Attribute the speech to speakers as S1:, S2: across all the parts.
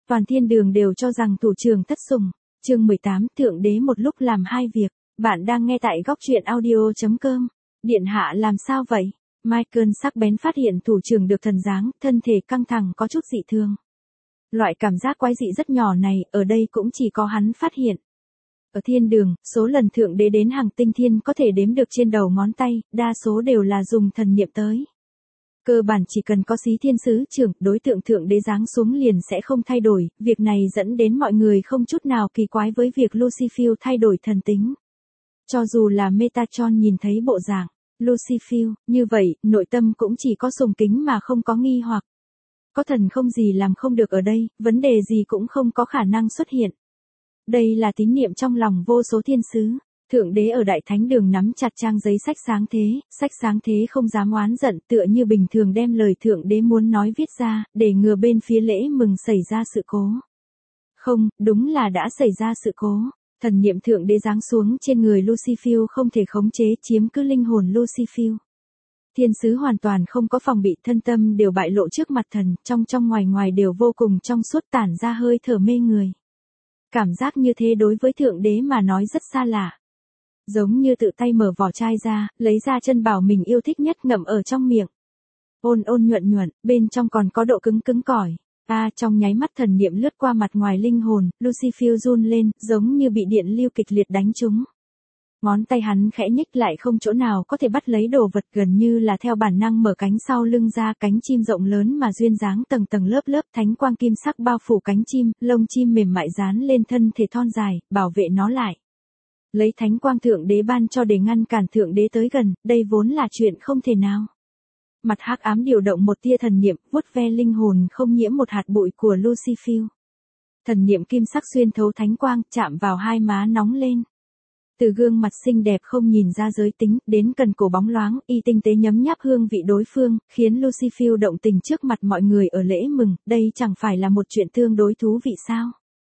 S1: Toàn thiên đường đều cho rằng thủ trưởng thất sủng. Chương 18, Thượng đế một lúc làm hai việc. Bạn đang nghe tại góc truyện audio.com. Điện hạ làm sao vậy? Michael sắc bén phát hiện thủ trưởng được thần dáng, thân thể căng thẳng có chút dị thường. Loại cảm giác quái dị rất nhỏ này, ở đây cũng chỉ có hắn phát hiện. Ở thiên đường, số lần thượng đế đến hàng tinh thiên có thể đếm được trên đầu ngón tay, đa số đều là dùng thần niệm tới. Cơ bản chỉ cần có xí thiên sứ trưởng, đối tượng thượng đế giáng xuống liền sẽ không thay đổi, việc này dẫn đến mọi người không chút nào kỳ quái với việc Lucifer thay đổi thần tính. Cho dù là Metatron nhìn thấy bộ dạng Lucifer như vậy, nội tâm cũng chỉ có sùng kính mà không có nghi hoặc. Có thần không gì làm không được ở đây, vấn đề gì cũng không có khả năng xuất hiện. Đây là tín niệm trong lòng vô số thiên sứ. Thượng đế ở đại thánh đường nắm chặt trang giấy sách sáng thế không dám oán giận, tựa như bình thường đem lời thượng đế muốn nói viết ra, để ngừa bên phía lễ mừng xảy ra sự cố. Không, đúng là đã xảy ra sự cố. Thần niệm thượng đế giáng xuống trên người Lucifer không thể khống chế, chiếm cứ linh hồn Lucifer. Thiên sứ hoàn toàn không có phòng bị, thân tâm đều bại lộ trước mặt thần, trong ngoài đều vô cùng trong suốt, tản ra hơi thở mê người. Cảm giác như thế đối với thượng đế mà nói rất xa lạ. Giống như tự tay mở vỏ chai ra, lấy ra chân bảo mình yêu thích nhất ngậm ở trong miệng. Ôn nhuận, bên trong còn có độ cứng cỏi. Trong nháy mắt thần niệm lướt qua mặt ngoài linh hồn, Lucifer run lên, giống như bị điện lưu kịch liệt đánh trúng. Ngón tay hắn khẽ nhích lại không chỗ nào có thể bắt lấy đồ vật, gần như là theo bản năng mở cánh sau lưng ra, cánh chim rộng lớn mà duyên dáng tầng lớp thánh quang kim sắc bao phủ cánh chim, lông chim mềm mại dán lên thân thể thon dài, bảo vệ nó lại. Lấy thánh quang thượng đế ban cho để ngăn cản thượng đế tới gần, đây vốn là chuyện không thể nào. Mặt hắc ám điều động một tia thần niệm, vuốt ve linh hồn không nhiễm một hạt bụi của Lucifer. Thần niệm kim sắc xuyên thấu thánh quang, chạm vào hai má nóng lên. Từ gương mặt xinh đẹp không nhìn ra giới tính, đến cần cổ bóng loáng, y tinh tế nhấm nháp hương vị đối phương, khiến Lucifer động tình trước mặt mọi người ở lễ mừng, đây chẳng phải là một chuyện tương đối thú vị sao?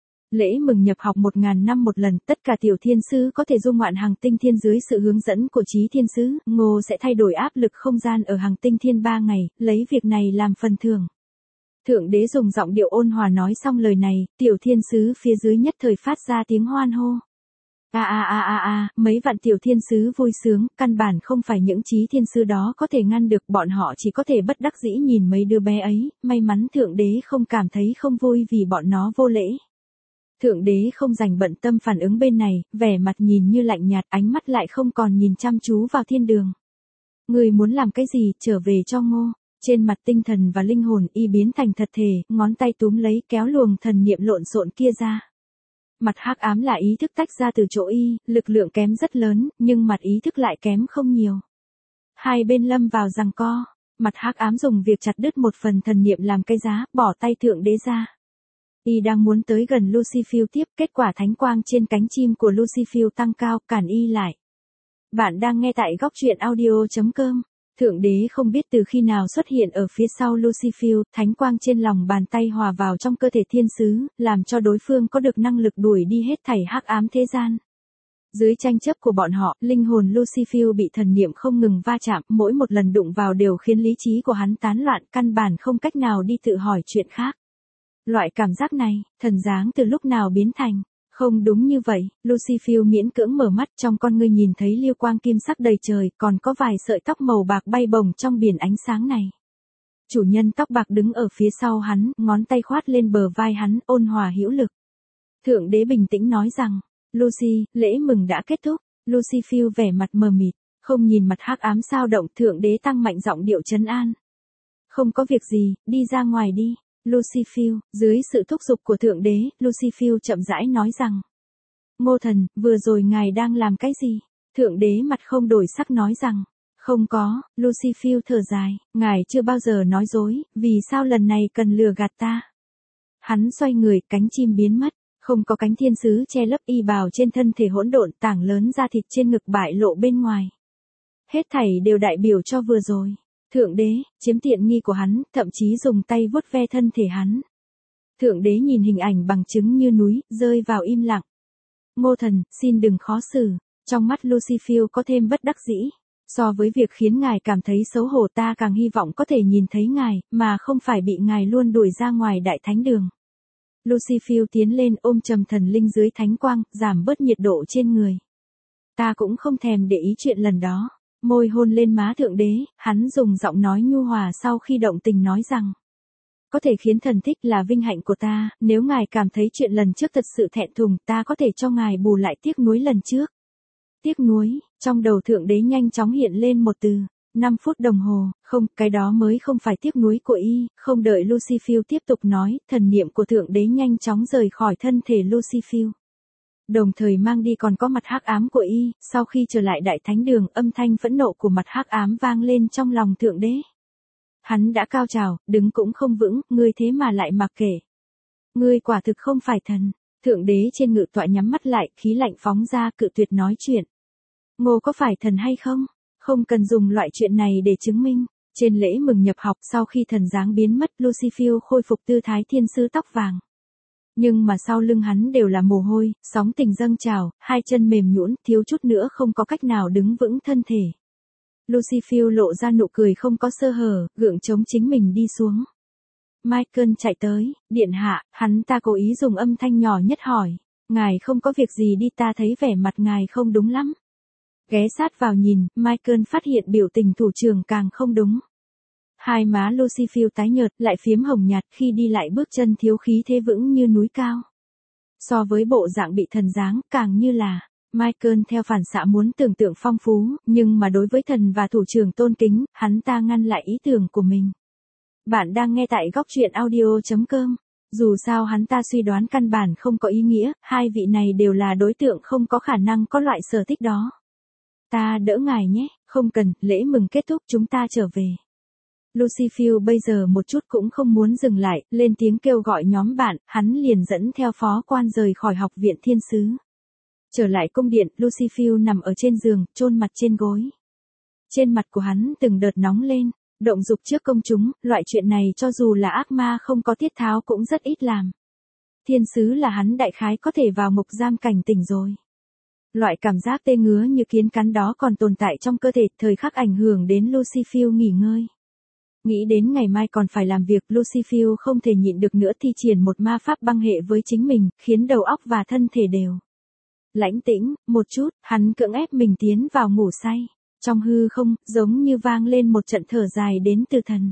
S1: Lễ mừng nhập học 1000 năm một lần, tất cả tiểu thiên sứ có thể du ngoạn hàng tinh thiên dưới sự hướng dẫn của chí thiên sứ, Ngô sẽ thay đổi áp lực không gian ở hàng tinh thiên 3 ngày, lấy việc này làm phần thưởng. Thượng đế dùng giọng điệu ôn hòa nói xong lời này, tiểu thiên sứ phía dưới nhất thời phát ra tiếng hoan hô. Mấy vạn tiểu thiên sứ vui sướng, căn bản không phải những chí thiên sứ đó có thể ngăn được, bọn họ chỉ có thể bất đắc dĩ nhìn mấy đứa bé ấy, may mắn thượng đế không cảm thấy không vui vì bọn nó vô lễ. Thượng đế không dành bận tâm phản ứng bên này, vẻ mặt nhìn như lạnh nhạt, ánh mắt lại không còn nhìn chăm chú vào thiên đường. Người muốn làm cái gì, trở về cho Ngô. Trên mặt tinh thần và linh hồn y biến thành thật thể, ngón tay túm lấy kéo luồng thần niệm lộn xộn kia ra. Mặt hắc ám là ý thức tách ra từ chỗ y, lực lượng kém rất lớn, nhưng mặt ý thức lại kém không nhiều. Hai bên lâm vào giằng co, mặt hắc ám dùng việc chặt đứt một phần thần niệm làm cái giá, bỏ tay thượng đế ra. Y đang muốn tới gần Lucifer tiếp, kết quả thánh quang trên cánh chim của Lucifer tăng cao, cản y lại. Bạn đang nghe tại góc truyện audio.com. Thượng đế không biết từ khi nào xuất hiện ở phía sau Lucifer, thánh quang trên lòng bàn tay hòa vào trong cơ thể thiên sứ, làm cho đối phương có được năng lực đuổi đi hết thảy hắc ám thế gian. Dưới tranh chấp của bọn họ, linh hồn Lucifer bị thần niệm không ngừng va chạm, mỗi một lần đụng vào đều khiến lý trí của hắn tán loạn, căn bản không cách nào đi tự hỏi chuyện khác. Loại cảm giác này, thần dáng từ lúc nào biến thành? Không đúng như vậy, Lucifer miễn cưỡng mở mắt, trong con ngươi nhìn thấy liêu quang kim sắc đầy trời, còn có vài sợi tóc màu bạc bay bổng trong biển ánh sáng này. Chủ nhân tóc bạc đứng ở phía sau hắn, ngón tay khoát lên bờ vai hắn, ôn hòa hữu lực. Thượng đế bình tĩnh nói rằng, Lucy, lễ mừng đã kết thúc. Lucifer vẻ mặt mờ mịt, không nhìn mặt hắc ám sao động, thượng đế tăng mạnh giọng điệu trấn an. Không có việc gì, đi ra ngoài đi. Lucifer, dưới sự thúc giục của thượng đế, Lucifer chậm rãi nói rằng. Ngô thần, vừa rồi ngài đang làm cái gì? Thượng đế mặt không đổi sắc nói rằng. Không có, Lucifer thở dài, ngài chưa bao giờ nói dối, vì sao lần này cần lừa gạt ta? Hắn xoay người, cánh chim biến mất, không có cánh thiên sứ che lấp, y bào trên thân thể hỗn độn, tảng lớn da thịt trên ngực bại lộ bên ngoài. Hết thảy đều đại biểu cho vừa rồi. Thượng đế, chiếm tiện nghi của hắn, thậm chí dùng tay vuốt ve thân thể hắn. Thượng đế nhìn hình ảnh bằng chứng như núi, rơi vào im lặng. Ngô thần, xin đừng khó xử. Trong mắt Lucifer có thêm bất đắc dĩ. So với việc khiến ngài cảm thấy xấu hổ, ta càng hy vọng có thể nhìn thấy ngài, mà không phải bị ngài luôn đuổi ra ngoài đại thánh đường. Lucifer tiến lên ôm trầm thần linh dưới thánh quang, giảm bớt nhiệt độ trên người. Ta cũng không thèm để ý chuyện lần đó. Môi hôn lên má thượng đế, hắn dùng giọng nói nhu hòa sau khi động tình nói rằng. Có thể khiến thần thích là vinh hạnh của ta, nếu ngài cảm thấy chuyện lần trước thật sự thẹn thùng, ta có thể cho ngài bù lại tiếc nuối lần trước. Tiếc nuối, trong đầu thượng đế nhanh chóng hiện lên một từ. 5 phút đồng hồ, không, cái đó mới không phải tiếc nuối của y, không đợi Lucifer tiếp tục nói, thần niệm của thượng đế nhanh chóng rời khỏi thân thể Lucifer. Đồng thời mang đi còn có mặt hắc ám của y, sau khi trở lại đại thánh đường, âm thanh phẫn nộ của mặt hắc ám vang lên trong lòng thượng đế. Hắn đã cao trào, đứng cũng không vững, ngươi thế mà lại mặc kệ. Ngươi quả thực không phải thần. Thượng đế trên ngự tọa nhắm mắt lại, khí lạnh phóng ra, cự tuyệt nói chuyện. Ngô có phải thần hay không? Không cần dùng loại chuyện này để chứng minh. Trên lễ mừng nhập học sau khi thần dáng biến mất, Lucifer khôi phục tư thái thiên sứ tóc vàng. Nhưng mà sau lưng hắn đều là mồ hôi, sóng tình dâng trào, hai chân mềm nhũn, thiếu chút nữa không có cách nào đứng vững thân thể. Lucifer lộ ra nụ cười không có sơ hở, gượng chống chính mình đi xuống. Michael chạy tới, điện hạ, hắn ta cố ý dùng âm thanh nhỏ nhất hỏi. Ngài không có việc gì đi, ta thấy vẻ mặt ngài không đúng lắm. Ghé sát vào nhìn, Michael phát hiện biểu tình thủ trưởng càng không đúng. Hai má Lucifer tái nhợt, lại phiếm hồng nhạt, khi đi lại bước chân thiếu khí thế vững như núi cao. So với bộ dạng bị thần giáng, càng như là, Michael theo phản xạ muốn tưởng tượng phong phú, nhưng mà đối với thần và thủ trưởng tôn kính, hắn ta ngăn lại ý tưởng của mình. Bạn đang nghe tại góc truyện audio.com. Dù sao hắn ta suy đoán căn bản không có ý nghĩa, hai vị này đều là đối tượng không có khả năng có loại sở thích đó. Ta đỡ ngài nhé, không cần, lễ mừng kết thúc chúng ta trở về. Lucifer bây giờ một chút cũng không muốn dừng lại, lên tiếng kêu gọi nhóm bạn, hắn liền dẫn theo phó quan rời khỏi học viện thiên sứ. Trở lại cung điện, Lucifer nằm ở trên giường, chôn mặt trên gối. Trên mặt của hắn từng đợt nóng lên, động dục trước công chúng, loại chuyện này cho dù là ác ma không có tiết tháo cũng rất ít làm. Thiên sứ là hắn đại khái có thể vào ngục giam cảnh tỉnh rồi. Loại cảm giác tê ngứa như kiến cắn đó còn tồn tại trong cơ thể, thời khắc ảnh hưởng đến Lucifer nghỉ ngơi. Nghĩ đến ngày mai còn phải làm việc, Lucifer không thể nhịn được nữa thi triển một ma pháp băng hệ với chính mình, khiến đầu óc và thân thể đều lãnh tĩnh, một chút, hắn cưỡng ép mình tiến vào ngủ say. Trong hư không, giống như vang lên một trận thở dài đến từ thần.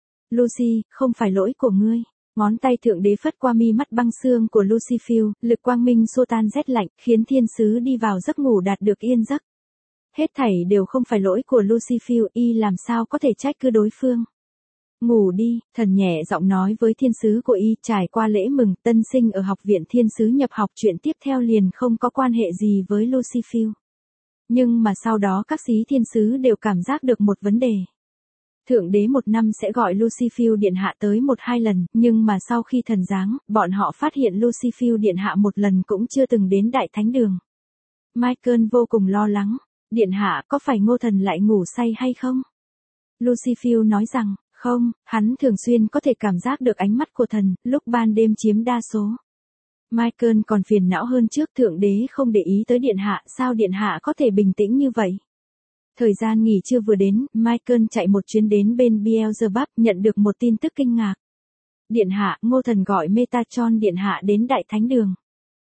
S1: Lucy, không phải lỗi của ngươi. Ngón tay thượng đế phất qua mi mắt băng xương của Lucifer, lực quang minh xua tan rét lạnh, khiến thiên sứ đi vào giấc ngủ đạt được yên giấc. Hết thảy đều không phải lỗi của Lucifer, y làm sao có thể trách cứ đối phương. Ngủ đi, thần nhẹ giọng nói với thiên sứ của y, trải qua lễ mừng tân sinh ở học viện thiên sứ nhập học, chuyện tiếp theo liền không có quan hệ gì với Lucifer. Nhưng mà sau đó các sĩ thiên sứ đều cảm giác được một vấn đề. Thượng đế một năm sẽ gọi Lucifer điện hạ tới 1-2 lần, nhưng mà sau khi thần giáng, bọn họ phát hiện Lucifer điện hạ một lần cũng chưa từng đến đại thánh đường. Michael vô cùng lo lắng. Điện hạ, có phải Ngô thần lại ngủ say hay không? Lucifer nói rằng, không, hắn thường xuyên có thể cảm giác được ánh mắt của thần, lúc ban đêm chiếm đa số. Michael còn phiền não hơn trước, thượng đế không để ý tới điện hạ, sao điện hạ có thể bình tĩnh như vậy? Thời gian nghỉ trưa vừa đến, Michael chạy một chuyến đến bên Beelzebub, nhận được một tin tức kinh ngạc. Điện hạ, Ngô thần gọi Metatron điện hạ đến đại thánh đường.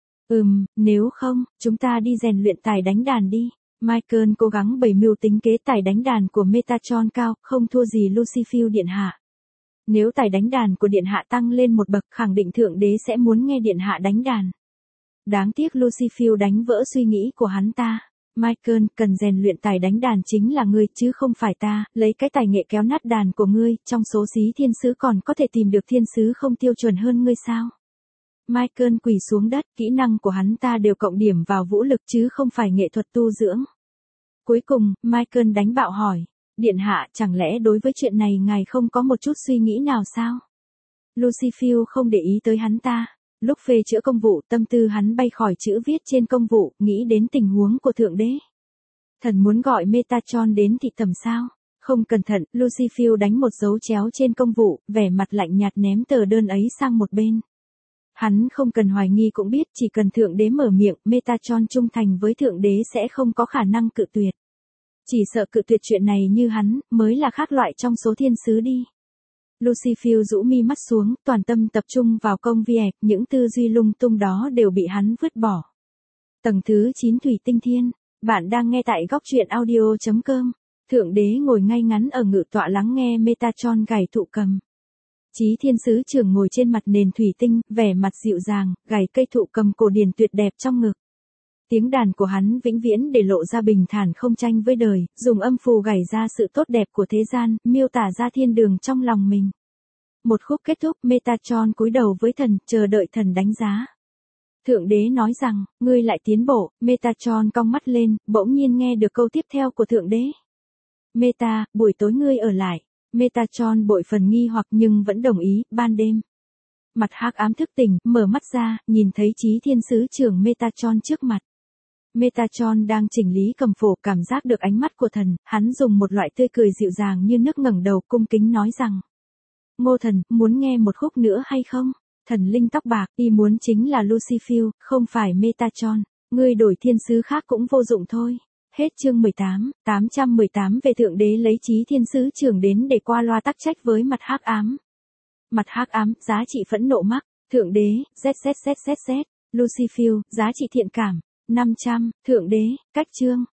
S1: Nếu không, chúng ta đi rèn luyện tài đánh đàn đi. Michael cố gắng bày mưu tính kế, tài đánh đàn của Metatron cao, không thua gì Lucifer điện hạ. Nếu tài đánh đàn của điện hạ tăng lên một bậc, khẳng định thượng đế sẽ muốn nghe điện hạ đánh đàn. Đáng tiếc Lucifer đánh vỡ suy nghĩ của hắn ta. Michael, cần rèn luyện tài đánh đàn chính là ngươi chứ không phải ta, lấy cái tài nghệ kéo nát đàn của ngươi, trong số xí thiên sứ còn có thể tìm được thiên sứ không tiêu chuẩn hơn ngươi sao? Michael quỳ xuống đất, kỹ năng của hắn ta đều cộng điểm vào vũ lực chứ không phải nghệ thuật tu dưỡng. Cuối cùng, Michael đánh bạo hỏi, điện hạ, chẳng lẽ đối với chuyện này ngài không có một chút suy nghĩ nào sao? Lucifer không để ý tới hắn ta. Lúc phê chữa công vụ, tâm tư hắn bay khỏi chữ viết trên công vụ, nghĩ đến tình huống của thượng đế. Thần muốn gọi Metatron đến thị tầm sao? Không cẩn thận, Lucifer đánh một dấu chéo trên công vụ, vẻ mặt lạnh nhạt ném tờ đơn ấy sang một bên. Hắn không cần hoài nghi cũng biết, chỉ cần thượng đế mở miệng, Metatron trung thành với thượng đế sẽ không có khả năng cự tuyệt. Chỉ sợ cự tuyệt chuyện này như hắn, mới là khác loại trong số thiên sứ đi. Lucifer rũ mi mắt xuống, toàn tâm tập trung vào công việc, những tư duy lung tung đó đều bị hắn vứt bỏ. Tầng thứ 9 Thủy Tinh Thiên, bạn đang nghe tại góc truyện audio.com. Thượng đế ngồi ngay ngắn ở ngự tọa lắng nghe Metatron gảy thụ cầm. Chí Thiên Sứ Trưởng ngồi trên mặt nền thủy tinh, vẻ mặt dịu dàng, gảy cây thụ cầm cổ điển tuyệt đẹp trong ngực. Tiếng đàn của hắn vĩnh viễn để lộ ra bình thản không tranh với đời, dùng âm phù gảy ra sự tốt đẹp của thế gian, miêu tả ra thiên đường trong lòng mình. Một khúc kết thúc, Metatron cúi đầu với thần, chờ đợi thần đánh giá. Thượng đế nói rằng, ngươi lại tiến bộ. Metatron cong mắt lên, bỗng nhiên nghe được câu tiếp theo của thượng đế. Meta, buổi tối ngươi ở lại. Metatron bội phần nghi hoặc nhưng vẫn đồng ý. Ban đêm, mặt hắc ám thức tỉnh, mở mắt ra, nhìn thấy Chí Thiên Sứ Trưởng Metatron trước mặt. Metatron đang chỉnh lý cầm phổ, cảm giác được ánh mắt của thần, hắn dùng một loại tươi cười dịu dàng như nước ngẩng đầu cung kính nói rằng. Ngô thần, muốn nghe một khúc nữa hay không? Thần linh tóc bạc, y muốn chính là Lucifer, không phải Metatron. Ngươi đổi thiên sứ khác cũng vô dụng thôi. Hết chương 18, 818 về thượng đế lấy Chí Thiên Sứ Trưởng đến để qua loa tắc trách với mặt hắc ám. Mặt hắc ám, giá trị phẫn nộ mắc. Thượng đế, ZZZZZ. Lucifer, giá trị thiện cảm. 500, thượng đế, cách chương.